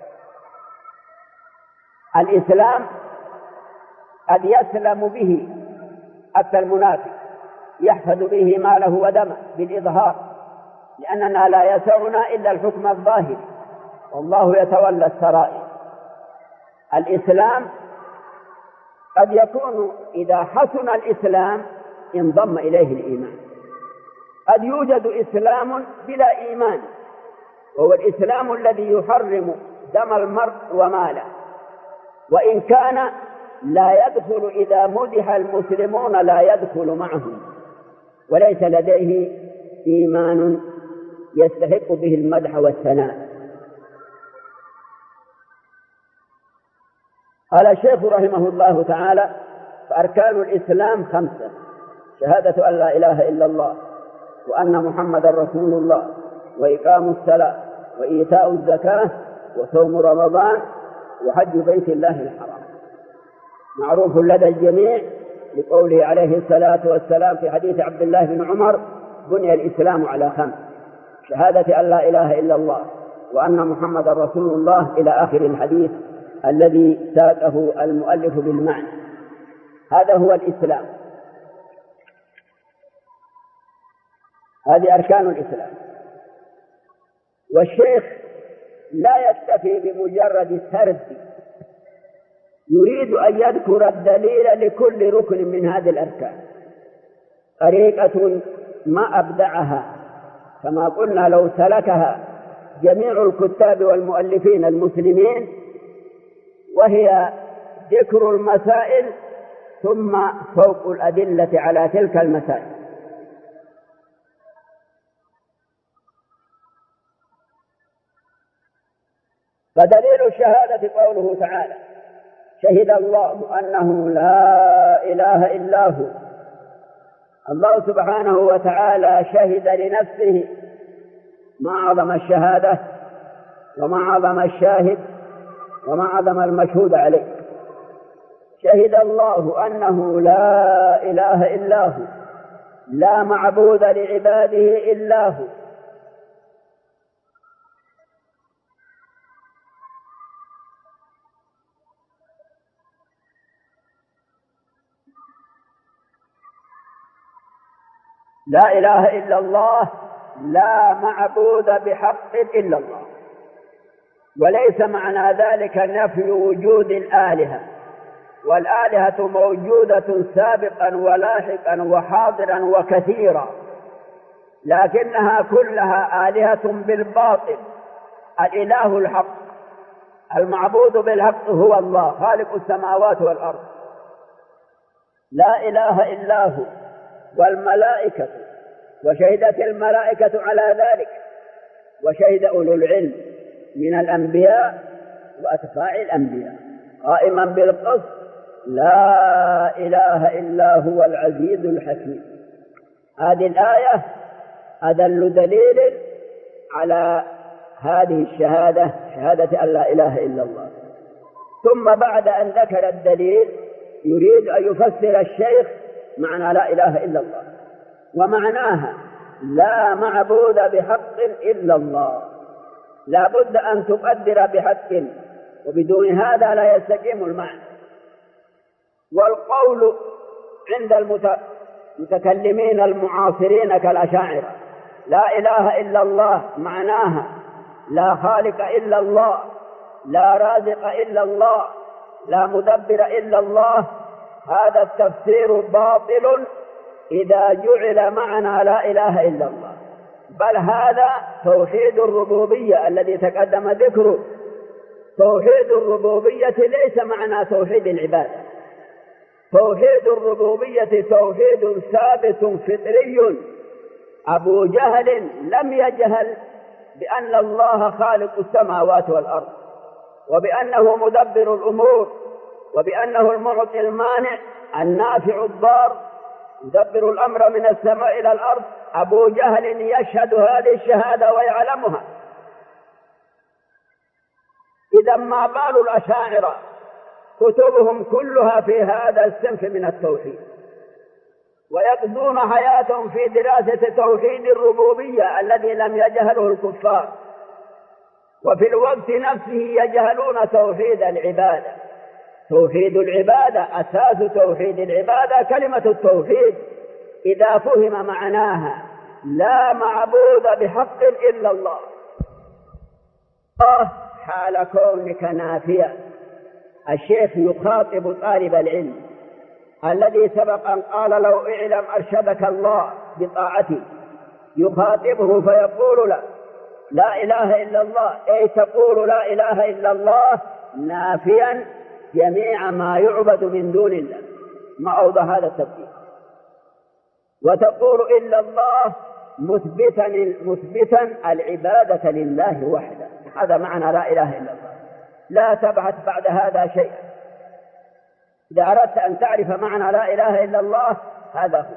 الإسلام قد يسلم به حتى المنافق، يحفظ به ماله ودمه بالإظهار، لأننا لا يسعنا إلا الحكم الظاهر والله يتولى السرائر. الإسلام قد يكون إذا حسن الإسلام انضم إليه الإيمان، قد يوجد إسلام بلا إيمان، وهو الإسلام الذي يحرم دم المرء وماله، وإن كان لا يدخل إذا مدح المسلمون لا يدخل معهم، وليس لديه إيمان يستحق به المدح والثناء. قال الشيخ رحمه الله تعالى: فأركان الإسلام 5: شهادة أن لا إله إلا الله وأن محمد رسول الله، وإقام الصلاة، وإيتاء الزكاة، وصوم رمضان، وحج بيت الله الحرام. معروف لدى الجميع لقوله عليه الصلاة والسلام في حديث عبد الله بن عمر: بني الإسلام على 5: شهادة أن لا إله إلا الله وأن محمد رسول الله، إلى آخر الحديث الذي ساقه المؤلف بالمعنى. هذا هو الإسلام، هذه أركان الإسلام. والشيخ لا يكتفي بمجرد السرد، يريد أن يذكر الدليل لكل ركن من هذه الأركان. طريقة ما أبدعها، كما قلنا لو سلكها جميع الكتاب والمؤلفين المسلمين، وهي ذكر المسائل ثم فوق الأدلة على تلك المسائل. فدليل الشهادة قوله تعالى: شهد الله أنه لا إله إلا هو. الله سبحانه وتعالى شهد لنفسه، ما أعظم الشهادة وما أعظم الشاهد وما أعظم المشهود عليه. شهد الله أنه لا إله إلا هو، لا معبود لعباده إلا هو. لا إله إلا الله، لا معبود بحق إلا الله. وليس معنى ذلك نفي وجود الآلهة، والآلهة موجودة سابقا ولاحقا وحاضرا وكثيرا، لكنها كلها آلهة بالباطل. الإله الحق المعبود بالحق هو الله خالق السماوات والأرض، لا إله إلا هو. والملائكة، وشهدت الملائكة على ذلك، وشهد أولو العلم من الأنبياء وأتباع الأنبياء قائما بالقسط: لا إله إلا هو العزيز الحكيم. هذه الآية أدل دليل على هذه الشهادة، شهادة أن لا إله إلا الله. ثم بعد أن ذكر الدليل يريد أن يفسر الشيخ معنى لا إله إلا الله، ومعناها لا معبود بحق إلا الله. لا بد أن تقدر بحق، وبدون هذا لا يستقيم المعنى. والقول عند المتكلمين المعاصرين كالأشاعرة لا إله إلا الله معناها لا خالق إلا الله، لا رازق إلا الله، لا مدبر إلا الله. هذا التفسير باطل إذا جعل معنى لا إله إلا الله، بل هذا توحيد الربوبية الذي تقدم ذكره. توحيد الربوبية ليس معنى توحيد العبادة، توحيد الربوبية توحيد ثابت فطري. أبو جهل لم يجهل بأن الله خالق السماوات والأرض، وبأنه مدبر الأمور، وبأنه المعطي المانع النافع الضار، يدبر الأمر من السماء إلى الأرض. أبو جهل يشهد هذه الشهادة ويعلمها. إذا ما بال الأشاعرة كتبهم كلها في هذا الصنف من التوحيد، ويقضون حياتهم في دراسة توحيد الربوبية الذي لم يجهله الكفار، وفي الوقت نفسه يجهلون توحيد العبادة. توحيد العبادة أساس توحيد العبادة كلمة التوحيد إذا فهم معناها لا معبود بحق إلا الله. حال كونك نافيا. الشيخ يخاطب طالب العلم الذي سبق أن قال لو اعلم أرشدك الله بطاعتي، يخاطبه فيقول له لا إله إلا الله، أي تقول لا إله إلا الله نافيا جميع ما يعبد من دون الله، ما أوضح هذا التفسير. وتقول إلا الله مثبتا العبادة لله وحده. هذا معنى لا إله إلا الله، لا تبحث بعد هذا شيئا. إذا أردت أن تعرف معنى لا إله إلا الله هذا هو.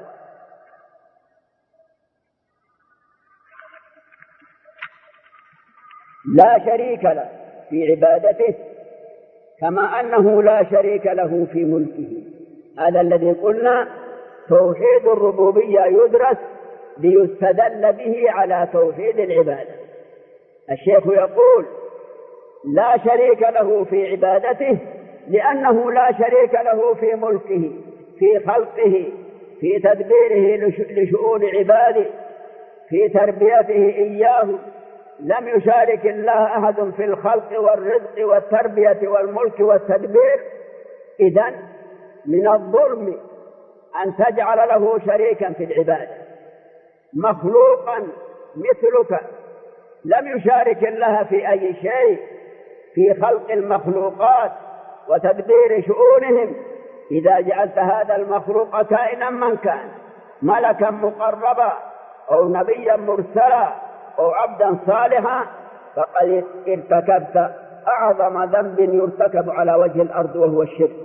لا شريك له في عبادته كما أنه لا شريك له في ملكه. هذا الذي قلنا توحيد الربوبية يدرس ليستدل به على توحيد العبادة. الشيخ يقول لا شريك له في عبادته لأنه لا شريك له في ملكه، في خلقه، في تدبيره لشؤون عباده، في تربيته إياه. لم يشارك الله أحد في الخلق والرزق والتربية والملك والتدبير. إذن من الظلم أن تجعل له شريكا في العبادة. مخلوقا مثلك لم يشارك الله في أي شيء في خلق المخلوقات وتدبير شؤونهم. إذا جعلت هذا المخلوق كائنا من كان، ملكا مقربا أو نبيا مرسلا أو عبدا صالحا، فقد ارتكبت أعظم ذنب يرتكب على وجه الأرض وهو الشرك.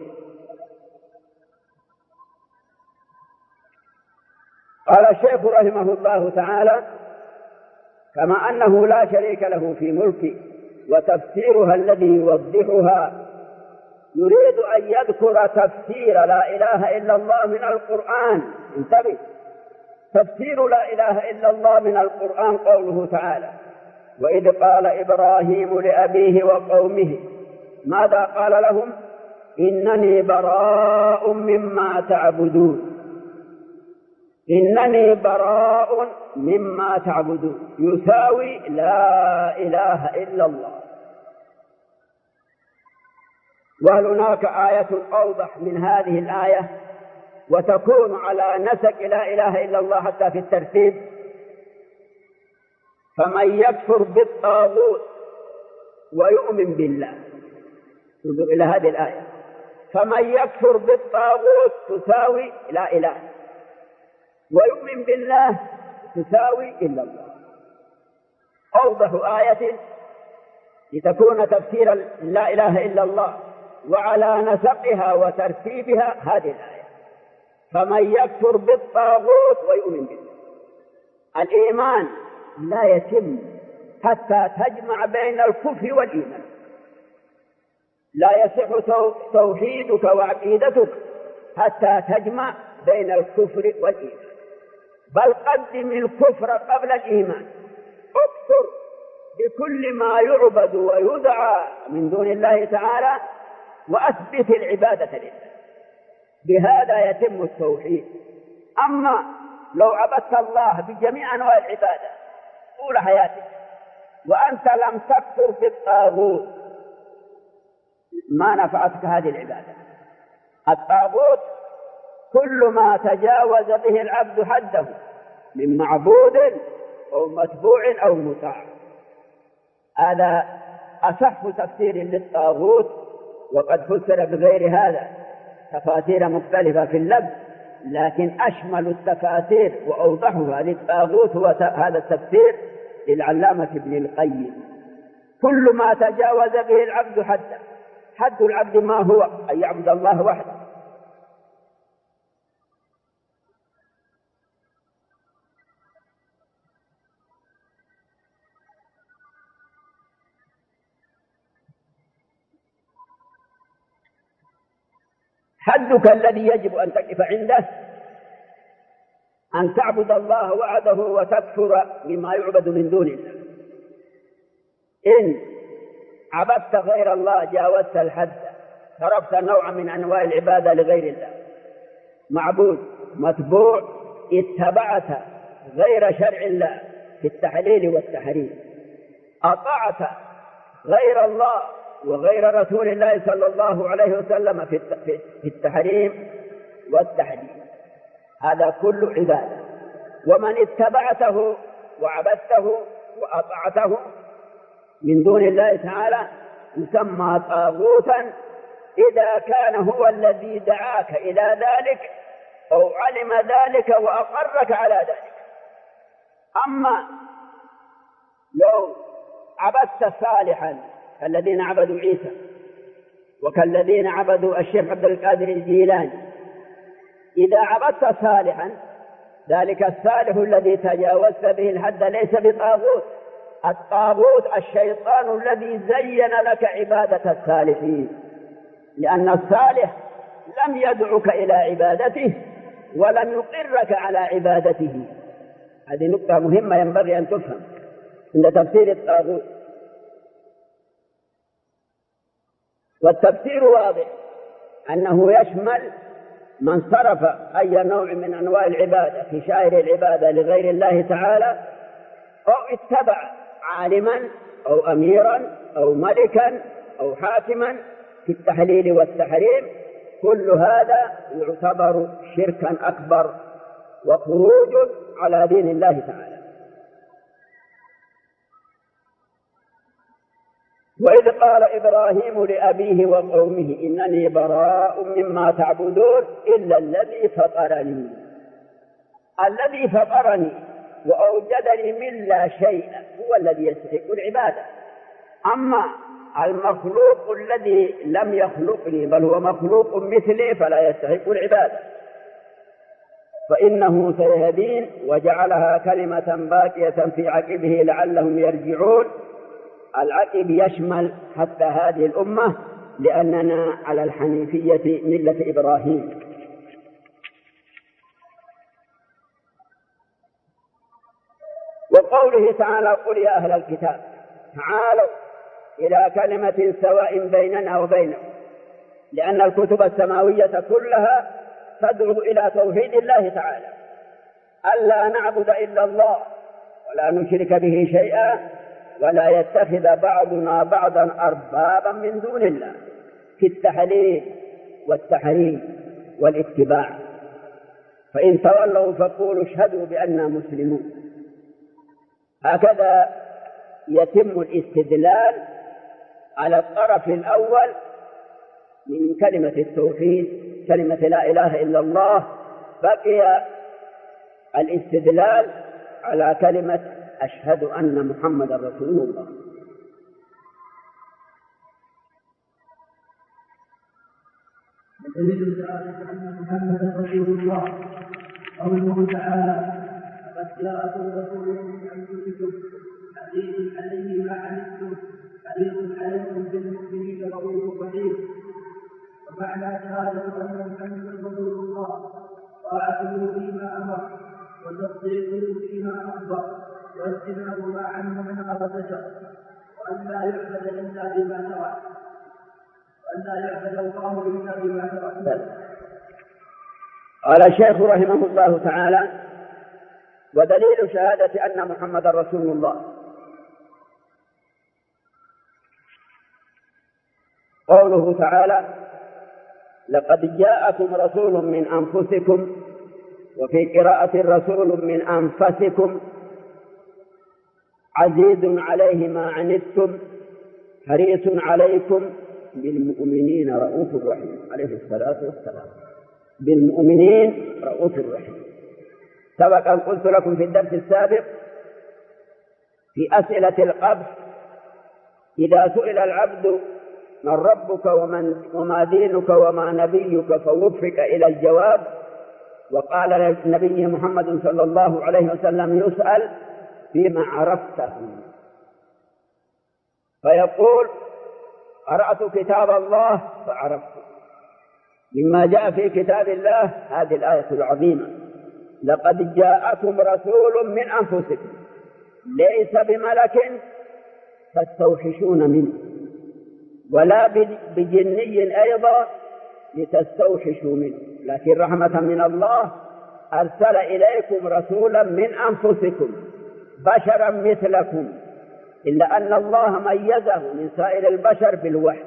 قال الشيخ رحمه الله تعالى كما أنه لا شريك له في ملكه. وتفسيرها الذي يوضحها يريد أن يذكر تفسير لا إله إلا الله من القرآن. انتبه، تفسير لا إله إلا الله من القرآن قوله تعالى وإذ قال إبراهيم لأبيه وقومه ماذا قال لهم؟ إنني براء مما تعبدون. إنني براء مما تعبدون يساوي لا إله إلا الله. وهل هناك آية أوضح من هذه الآية وتكون على نسق لا إله إلا الله حتى في الترتيب؟ فمن يكفر بالطاغوت ويؤمن بالله. انظر إلى هذه الآية، فمن يكفر بالطاغوت تساوي لا إله، ويؤمن بالله تساوي إلا الله. أوضح آية لتكون تفسير لا إله إلا الله وعلى نسقها وترتيبها هذه الآية، فمن يكفر بالطاغوت ويؤمن بالله. الإيمان لا يتم حتى تجمع بين الكفر والإيمان. لا يصح توحيدك وعقيدتك حتى تجمع بين الكفر والإيمان، بل قدم الكفر قبل الإيمان. اكفر بكل ما يعبد ويدعى من دون الله تعالى وأثبت العبادة لله، بهذا يتم التوحيد. أما لو عبدت الله بجميع أنواع العبادة طول حياتك وأنت لم تكفر بالطاغوت ما نفعتك هذه العبادة. الطاغوت كل ما تجاوز به العبد حده من معبود أو متبوع أو مطاع. هذا أصح تفسير للطاغوت، وقد فسر بغير هذا تفاسير مختلفة في اللفظ، لكن أشمل التفاسير وأوضحها للطاغوت هو هذا التفسير للعلامة ابن القيم: كل ما تجاوز به العبد حده. حد العبد ما هو؟ أن يعبد الله وحده. حدك الذي يجب أن تقف عنده أن تعبد الله وحده وتكفر بما يعبد من دون الله. إن عبدت غير الله جاوزت الحد، تركت نوعا من أنواع العبادة لغير الله. معبود متبوع، اتبعت غير شرع الله في التحليل والتحريم، أطعت غير الله وغير رسول الله صلى الله عليه وسلم في التحريم والتحليل، هذا كل عبادة. ومن اتبعته وعبدته وأطعته من دون الله تعالى يسمى طاغوتا إذا كان هو الذي دعاك إلى ذلك أو علم ذلك وأقرك على ذلك. أما لو عبدت صالحا كالذين عبدوا عيسى وكالذين عبدوا الشيخ عبد القادر الجيلاني، إذا عبدت صالحا ذلك الصالح الذي تجاوزت به الحد ليس بطاغوت. الطاغوت الشيطان الذي زين لك عبادة الصالحين، لأن الصالح لم يدعك إلى عبادته ولم يقرك على عبادته. هذه نقطة مهمة ينبغي أن تفهم عند تفسير الطاغوت. والتفسير واضح أنه يشمل من صرف أي نوع من أنواع العبادة في شائر العبادة لغير الله تعالى، أو اتبع عالما أو أميرا أو ملكا أو حاكما في التحليل والتحريم. كل هذا يعتبر شركا أكبر وخروج على دين الله تعالى. وإذ قال إبراهيم لأبيه وقومه إنني براء مما تعبدون إلا الذي فطرني. الذي فطرني وأوجدني من لا شيء هو الذي يستحق العبادة. أما المخلوق الذي لم يخلقني بل هو مخلوق مثلي فلا يستحق العبادة، فإنه سيهدين وجعلها كلمة باقية في عقبه لعلهم يرجعون. العقب يشمل حتى هذه الأمة لأننا على الحنيفية ملة إبراهيم. وقوله تعالى قل يا أهل الكتاب تعالوا إلى كلمة سواء بيننا وبينكم، لأن الكتب السماوية كلها تدعو إلى توحيد الله تعالى، ألا نعبد إلا الله ولا نشرك به شيئا ولا يتخذ بعضنا بعضا أربابا من دون الله في التحليل والتحريم والاتباع. فإن تولوا فقولوا اشهدوا بأننا مسلمون. هكذا يتم الاستدلال على الطرف الأول من كلمة التوحيد، كلمة لا إله إلا الله. بقي الاستدلال على كلمة أشهد أن محمد رسول الله. دليل ذلك أن محمدا رسول الله قوله تعالى لقد جاءكم رسول من أنفسكم عزيز عليه ما عنتم حريص عليكم بالمؤمنين رؤوف رحيم. ومعنى شهادة أن محمدا رسول الله طاعته فيما أمر وتصديقه فيما أخبر واجتناب ما عنه من أبدته، وأن لا يعبد إلا بما شرع، وأن لا يعبد الله إلا بما شرع. قال الشيخ رحمه الله تعالى ودليل شهادة أن محمد رسول الله قوله تعالى لقد جاءكم رسول من أنفسكم، وفي قراءة رسول من أنفسكم، عزيز عليه ما عنتم حريص عليكم بالمؤمنين رؤوف رحيم عليه الصلاة والسلام. بالمؤمنين رؤوف رحيم. سبق أن قلت لكم في الدرس السابق في أسئلة القبر إذا سئل العبد من ربك وما دينك وما نبيك فوفق إلى الجواب، وقال النبي محمد صلى الله عليه وسلم يسأل فيما عرفته، فيقول قرأت كتاب الله فعرفته. مما جاء في كتاب الله هذه الآية العظيمة: لقد جاءكم رسول من أنفسكم ليس بملك تستوحشون منه ولا بجني أيضا لتستوحشوا منه، لكن رحمة من الله أرسل إليكم رسولا من أنفسكم بشرا مثلكم، إلا أن الله ميزه من سائر البشر بالوحي.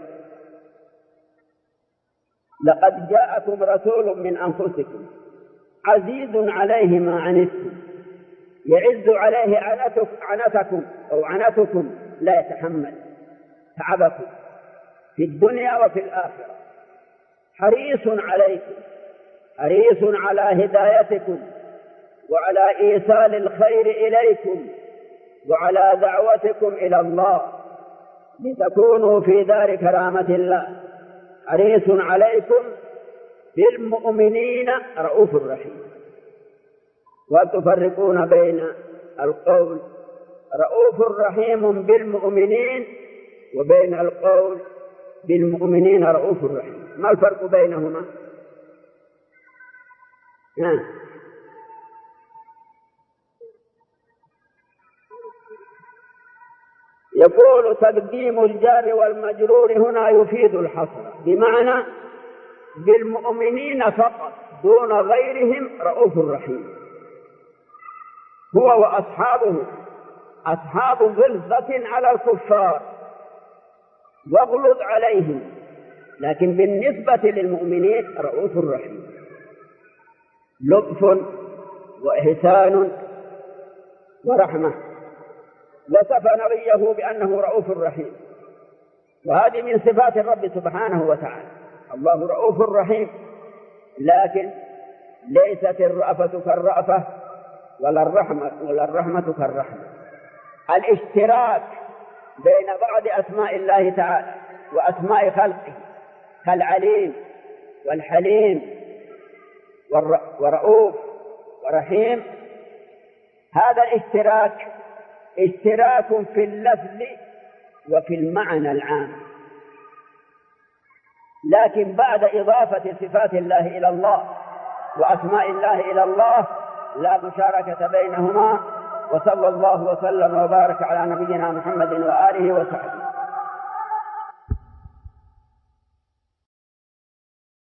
لقد جاءكم رسول من أنفسكم عزيز عليه ما عنتم يعز عليه عنتكم لا يتحمل تعبكم في الدنيا وفي الآخرة، حريص عليكم، حريص على هدايتكم وعلى إيصال الخير إليكم وعلى دعوتكم إلى الله لتكونوا في دار كرامة الله. حريص عليكم بالمؤمنين رؤوف رحيم. وتفرقون بين القول رؤوف رحيم بالمؤمنين وبين القول بالمؤمنين رؤوف رحيم. ما الفرق بينهما؟ يقول تقديم الجار والمجرور هنا يفيد الحصر، بمعنى بالمؤمنين فقط دون غيرهم رؤوف رحيم. هو وأصحابه أصحاب غلظة على الكفار واغلظ عليهم، لكن بالنسبة للمؤمنين رؤوف رحيم، لطف وإحسان ورحمة. وصف نبيه بأنه رؤوف رحيم، وهذه من صفات الرب سبحانه وتعالى. الله رؤوف رحيم، لكن ليست الرأفة كالرأفة ولا الرحمة كالرحمة. الاشتراك بين بعض أسماء الله تعالى وأسماء خلقه كالعليم والحليم ورؤوف ورحيم، هذا الاشتراك اشتراك في اللفظ وفي المعنى العام، لكن بعد إضافة صفات الله إلى الله وأسماء الله إلى الله لا مشاركة بينهما. وصلى الله وسلم وبارك على نبينا محمد وآله وصحبه.